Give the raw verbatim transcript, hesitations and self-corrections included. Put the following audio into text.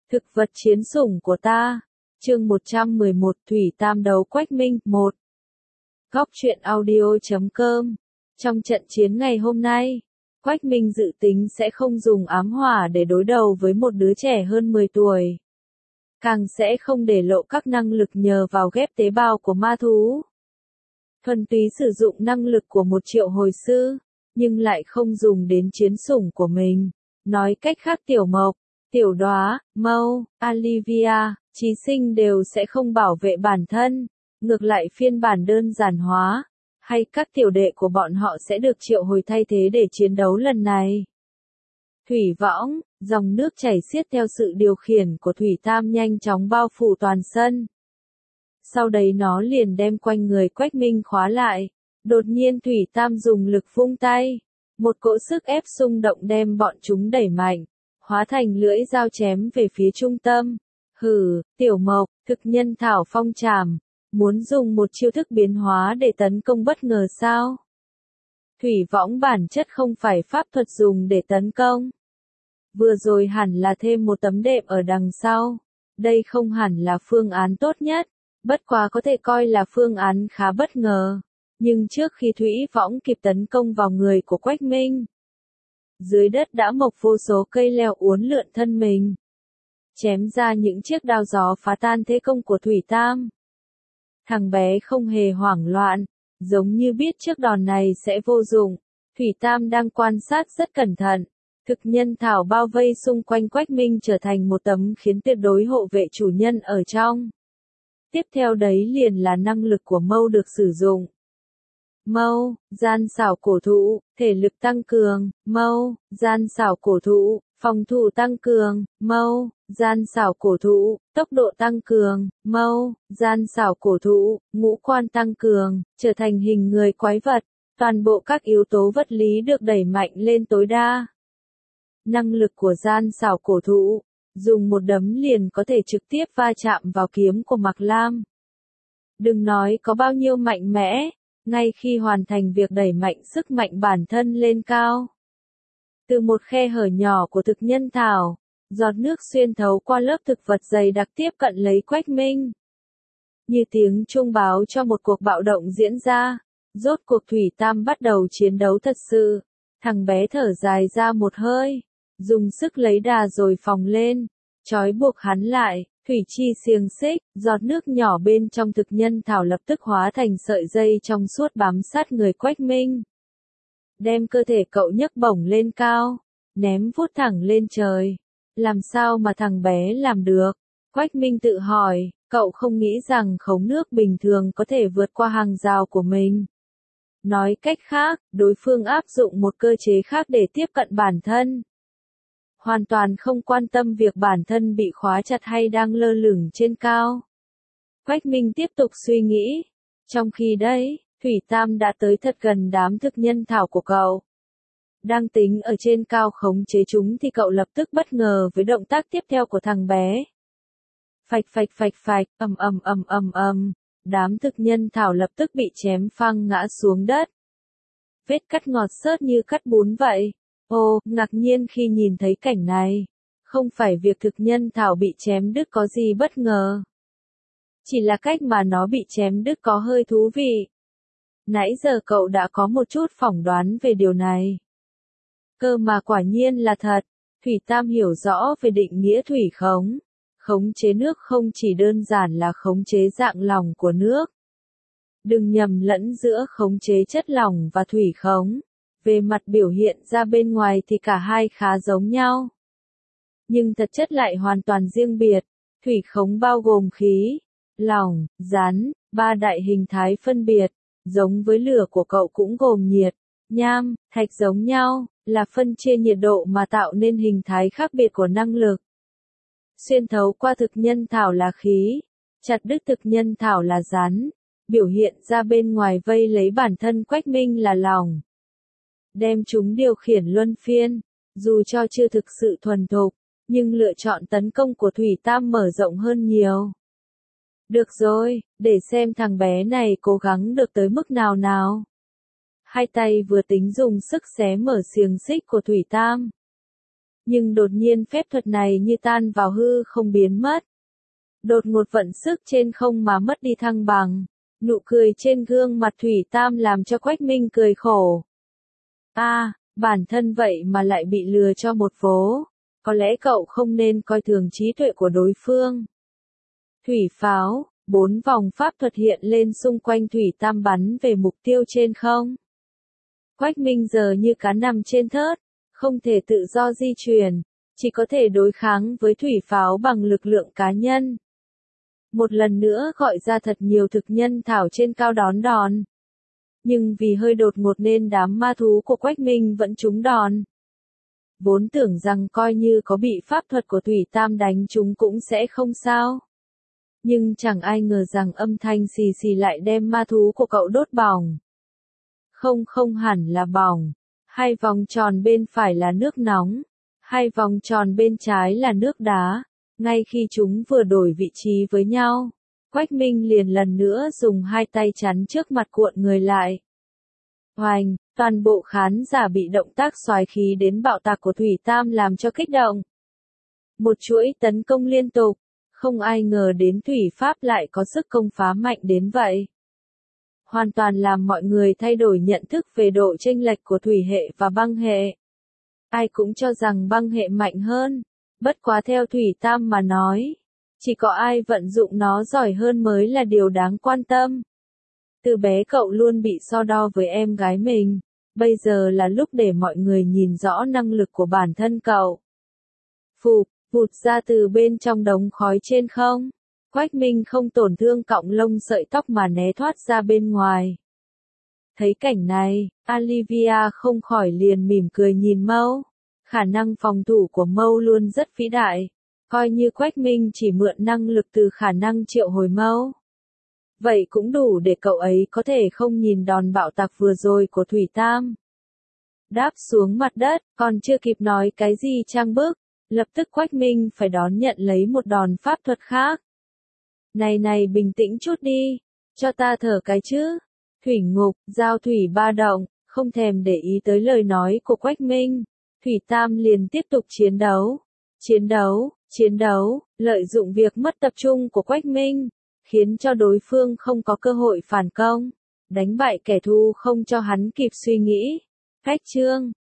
Thực vật chiến sủng của ta. Chương một trăm mười một Thủy Tam đấu Quách Minh. một. Góc truyện audio chấm com. Trong trận chiến ngày hôm nay, Quách Minh dự tính sẽ không dùng ám hỏa để đối đầu với một đứa trẻ hơn mười tuổi. Càng sẽ không để lộ các năng lực nhờ vào ghép tế bào của ma thú. Thuần túy sử dụng năng lực của một triệu hồi sư, nhưng lại không dùng đến chiến sủng của mình. Nói cách khác Tiểu Mộc, Tiểu Đóa, Mâu, Olivia, Chí Sinh đều sẽ không bảo vệ bản thân, ngược lại phiên bản đơn giản hóa, hay các tiểu đệ của bọn họ sẽ được triệu hồi thay thế để chiến đấu lần này. Thủy võng, dòng nước chảy xiết theo sự điều khiển của Thủy Tam nhanh chóng bao phủ toàn sân. Sau đấy nó liền đem quanh người Quách Minh khóa lại. Đột nhiên Thủy Tam dùng lực vung tay, một cỗ sức ép xung động đem bọn chúng đẩy mạnh, hóa thành lưỡi dao chém về phía trung tâm. Hừ, Tiểu Mộc, thực nhân thảo phong trảm, muốn dùng một chiêu thức biến hóa để tấn công bất ngờ sao? Thủy võng bản chất không phải pháp thuật dùng để tấn công. Vừa rồi hẳn là thêm một tấm đệm ở đằng sau. Đây không hẳn là phương án tốt nhất, bất quá có thể coi là phương án khá bất ngờ. Nhưng trước khi thủy võng kịp tấn công vào người của Quách Minh, dưới đất đã mọc vô số cây leo uốn lượn thân mình, chém ra những chiếc đao gió phá tan thế công của Thủy Tam. Thằng bé không hề hoảng loạn, giống như biết trước đòn này sẽ vô dụng. Thủy Tam đang quan sát rất cẩn thận. Thực nhân thảo bao vây xung quanh Quách Minh trở thành một tấm khiến tuyệt đối hộ vệ chủ nhân ở trong. Tiếp theo đấy liền là năng lực của Mâu được sử dụng. Mâu, gian xảo cổ thụ, thể lực tăng cường. Mâu, gian xảo cổ thụ, phòng thủ tăng cường. Mâu, gian xảo cổ thụ, tốc độ tăng cường. Mâu, gian xảo cổ thụ, ngũ quan tăng cường, trở thành hình người quái vật. Toàn bộ các yếu tố vật lý được đẩy mạnh lên tối đa. Năng lực của gian xảo cổ thụ, dùng một đấm liền có thể trực tiếp va chạm vào kiếm của Mạc Lam. Đừng nói có bao nhiêu mạnh mẽ, ngay khi hoàn thành việc đẩy mạnh sức mạnh bản thân lên cao. Từ một khe hở nhỏ của thực nhân thảo, giọt nước xuyên thấu qua lớp thực vật dày đặc tiếp cận lấy Quách Minh. Như tiếng chuông báo cho một cuộc bạo động diễn ra, rốt cuộc Thủy Tam bắt đầu chiến đấu thật sự. Thằng bé thở dài ra một hơi, dùng sức lấy đà rồi phóng lên, trói buộc hắn lại. Thủy chi xiềng xích, giọt nước nhỏ bên trong thực nhân thảo lập tức hóa thành sợi dây trong suốt bám sát người Quách Minh. Đem cơ thể cậu nhấc bổng lên cao, ném vút thẳng lên trời. Làm sao mà thằng bé làm được? Quách Minh tự hỏi, cậu không nghĩ rằng khống nước bình thường có thể vượt qua hàng rào của mình. Nói cách khác, đối phương áp dụng một cơ chế khác để tiếp cận bản thân. Hoàn toàn không quan tâm việc bản thân bị khóa chặt hay đang lơ lửng trên cao. Quách Minh tiếp tục suy nghĩ. Trong khi đấy, Thủy Tam đã tới thật gần đám thực nhân thảo của cậu. Đang tính ở trên cao khống chế chúng thì cậu lập tức bất ngờ với động tác tiếp theo của thằng bé. Phạch phạch phạch phạch, ầm ầm ầm ầm ầm, đám thực nhân thảo lập tức bị chém phăng ngã xuống đất. Vết cắt ngọt xớt như cắt bún vậy. Ồ, ngạc nhiên khi nhìn thấy cảnh này. Không phải việc thực nhân thảo bị chém đứt có gì bất ngờ. Chỉ là cách mà nó bị chém đứt có hơi thú vị. Nãy giờ cậu đã có một chút phỏng đoán về điều này. Cơ mà quả nhiên là thật. Thủy Tam hiểu rõ về định nghĩa thủy khống. Khống chế nước không chỉ đơn giản là khống chế dạng lỏng của nước. Đừng nhầm lẫn giữa khống chế chất lỏng và thủy khống. Về mặt biểu hiện ra bên ngoài thì cả hai khá giống nhau. Nhưng thật chất lại hoàn toàn riêng biệt. Thủy khống bao gồm khí, lỏng, rắn, ba đại hình thái phân biệt. Giống với lửa của cậu cũng gồm nhiệt, nham, thạch giống nhau, là phân chia nhiệt độ mà tạo nên hình thái khác biệt của năng lực. Xuyên thấu qua thực nhân thảo là khí, chặt đứt thực nhân thảo là rắn, biểu hiện ra bên ngoài vây lấy bản thân Quách Minh là lỏng. Đem chúng điều khiển luân phiên, dù cho chưa thực sự thuần thục, nhưng lựa chọn tấn công của Thủy Tam mở rộng hơn nhiều. Được rồi, để xem thằng bé này cố gắng được tới mức nào nào. Hai tay vừa tính dùng sức xé mở xiềng xích của Thủy Tam. Nhưng đột nhiên phép thuật này như tan vào hư không biến mất. Đột ngột vận sức trên không mà mất đi thăng bằng. Nụ cười trên gương mặt Thủy Tam làm cho Quách Minh cười khổ. A, à, bản thân vậy mà lại bị lừa cho một vố. Có lẽ cậu không nên coi thường trí tuệ của đối phương. Thủy pháo, bốn vòng pháp thuật hiện lên xung quanh Thủy Tam bắn về mục tiêu trên không. Quách Minh giờ như cá nằm trên thớt, không thể tự do di chuyển, chỉ có thể đối kháng với thủy pháo bằng lực lượng cá nhân. Một lần nữa gọi ra thật nhiều thực nhân thảo trên cao đón đòn. Nhưng vì hơi đột ngột nên đám ma thú của Quách Minh vẫn trúng đòn. Vốn tưởng rằng coi như có bị pháp thuật của Thủy Tam đánh chúng cũng sẽ không sao. Nhưng chẳng ai ngờ rằng âm thanh xì xì lại đem ma thú của cậu đốt bỏng. Không không hẳn là bỏng. Hai vòng tròn bên phải là nước nóng. Hai vòng tròn bên trái là nước đá. Ngay khi chúng vừa đổi vị trí với nhau, Quách Minh liền lần nữa dùng hai tay chắn trước mặt cuộn người lại. Hoành, toàn bộ khán giả bị động tác xoái khí đến bạo tạc của Thủy Tam làm cho kích động. Một chuỗi tấn công liên tục, không ai ngờ đến Thủy Pháp lại có sức công phá mạnh đến vậy. Hoàn toàn làm mọi người thay đổi nhận thức về độ chênh lệch của thủy hệ và băng hệ. Ai cũng cho rằng băng hệ mạnh hơn. Bất quá theo Thủy Tam mà nói, chỉ có ai vận dụng nó giỏi hơn mới là điều đáng quan tâm. Từ bé cậu luôn bị so đo với em gái mình, bây giờ là lúc để mọi người nhìn rõ năng lực của bản thân cậu. Phụp, vụt ra từ bên trong đống khói trên không. Quách Minh không tổn thương cọng lông sợi tóc mà né thoát ra bên ngoài. Thấy cảnh này, Olivia không khỏi liền mỉm cười nhìn Mâu. Khả năng phòng thủ của Mâu luôn rất vĩ đại, coi như Quách Minh chỉ mượn năng lực từ khả năng triệu hồi Mâu. Vậy cũng đủ để cậu ấy có thể không nhìn đòn bạo tạc vừa rồi của Thủy Tam. Đáp xuống mặt đất, còn chưa kịp nói cái gì trang bức, lập tức Quách Minh phải đón nhận lấy một đòn pháp thuật khác. Này này bình tĩnh chút đi, cho ta thở cái chứ. Thủy ngục, giao thủy ba động, không thèm để ý tới lời nói của Quách Minh. Thủy Tam liền tiếp tục chiến đấu. Chiến đấu, chiến đấu, lợi dụng việc mất tập trung của Quách Minh, khiến cho đối phương không có cơ hội phản công. Đánh bại kẻ thù không cho hắn kịp suy nghĩ. Phách chương